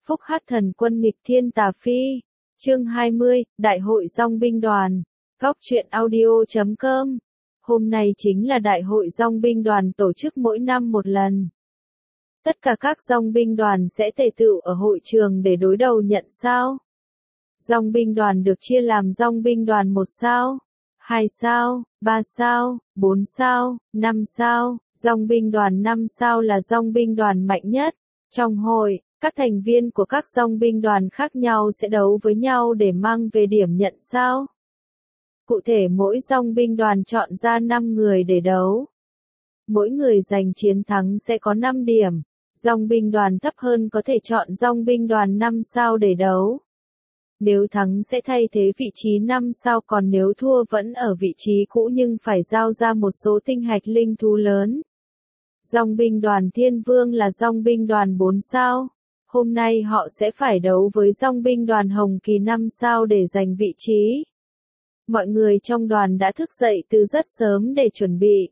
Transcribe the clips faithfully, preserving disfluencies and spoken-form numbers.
Phúc hát thần quân nghịch thiên tà phi. Chương hai mươi, Đại hội Dong binh đoàn. Góc truyện audio chấm com. Hôm nay chính là Đại hội Dong binh đoàn tổ chức mỗi năm một lần. Tất cả các Dong binh đoàn sẽ tề tựu ở hội trường để đối đầu nhận sao. Dong binh đoàn được chia làm Dong binh đoàn một sao, hai sao, ba sao, bốn sao, năm sao. Dong binh đoàn năm sao là Dong binh đoàn mạnh nhất. Trong hội, các thành viên của các dong binh đoàn khác nhau sẽ đấu với nhau để mang về điểm nhận sao. Cụ thể mỗi dong binh đoàn chọn ra năm người để đấu. Mỗi người giành chiến thắng sẽ có năm điểm. Dong binh đoàn thấp hơn có thể chọn dong binh đoàn năm sao để đấu. Nếu thắng sẽ thay thế vị trí năm sao, còn nếu thua vẫn ở vị trí cũ nhưng phải giao ra một số tinh hạch linh thú lớn. Dong binh đoàn Thiên Vương là dong binh đoàn bốn sao. Hôm nay họ sẽ phải đấu với dong binh đoàn Hồng Kỳ năm sao để giành vị trí. Mọi người trong đoàn đã thức dậy từ rất sớm để chuẩn bị.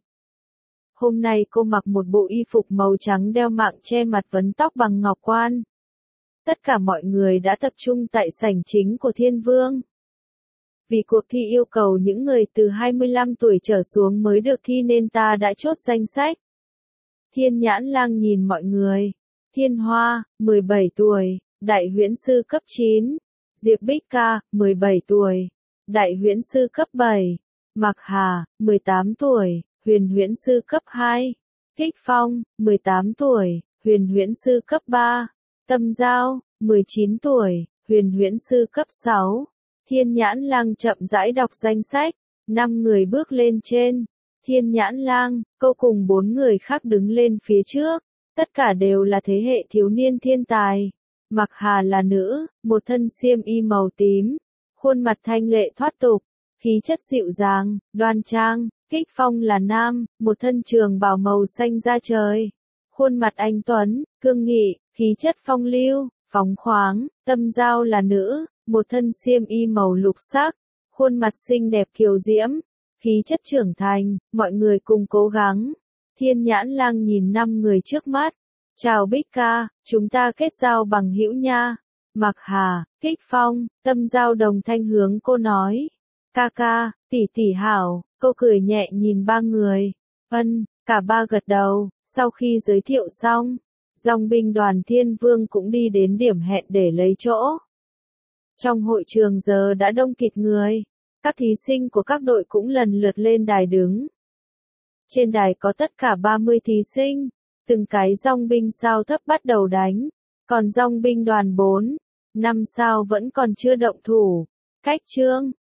Hôm nay cô mặc một bộ y phục màu trắng, đeo mạng che mặt, vấn tóc bằng ngọc quan. Tất cả mọi người đã tập trung tại sảnh chính của Thiên Vương. Vì cuộc thi yêu cầu những người từ hai mươi lăm tuổi trở xuống mới được thi nên ta đã chốt danh sách. Thiên Nhãn Lang nhìn mọi người. Thiên Hoa, mười bảy tuổi, Đại Huyễn Sư cấp chín. Diệp Bích Ca, mười bảy tuổi, Đại Huyễn Sư cấp bảy. Mạc Hà, mười tám tuổi, Huyền Huyễn Sư cấp hai. Kích Phong, mười tám tuổi, Huyền Huyễn Sư cấp ba. Tâm Giao, mười chín tuổi, Huyền Huyễn Sư cấp sáu. Thiên Nhãn Lang chậm rãi đọc danh sách. Năm người bước lên trên. Thiên Nhãn Lang, cô cùng bốn người khác đứng lên phía trước. Tất cả đều là thế hệ thiếu niên thiên tài. Mạc Hà là nữ, một thân xiêm y màu tím, khuôn mặt thanh lệ thoát tục, khí chất dịu dàng, đoan trang. Kích Phong là nam, một thân trường bào màu xanh da trời, khuôn mặt anh tuấn, cương nghị, khí chất phong lưu, phóng khoáng. Tâm Giao là nữ, một thân xiêm y màu lục sắc, khuôn mặt xinh đẹp kiều diễm, khí chất trưởng thành. Mọi người cùng cố gắng. Thiên Nhãn Lang nhìn năm người trước mắt. Chào Bích Ca, chúng ta kết giao bằng hữu nha. Mạc Hà, Kích Phong, Tâm Giao đồng thanh hướng cô nói. Ca ca, tỷ tỷ hảo. Cô cười nhẹ nhìn ba người. Ân, cả ba gật đầu. Sau khi giới thiệu xong, dong binh đoàn Thiên Vương cũng đi đến điểm hẹn để lấy chỗ. Trong hội trường giờ đã đông kịt người. Các thí sinh của các đội cũng lần lượt lên đài đứng. Trên đài có tất cả ba mươi thí sinh. Từng cái dong binh sao thấp bắt đầu đánh. Còn dong binh đoàn bốn, năm sao vẫn còn chưa động thủ. Cách Trương,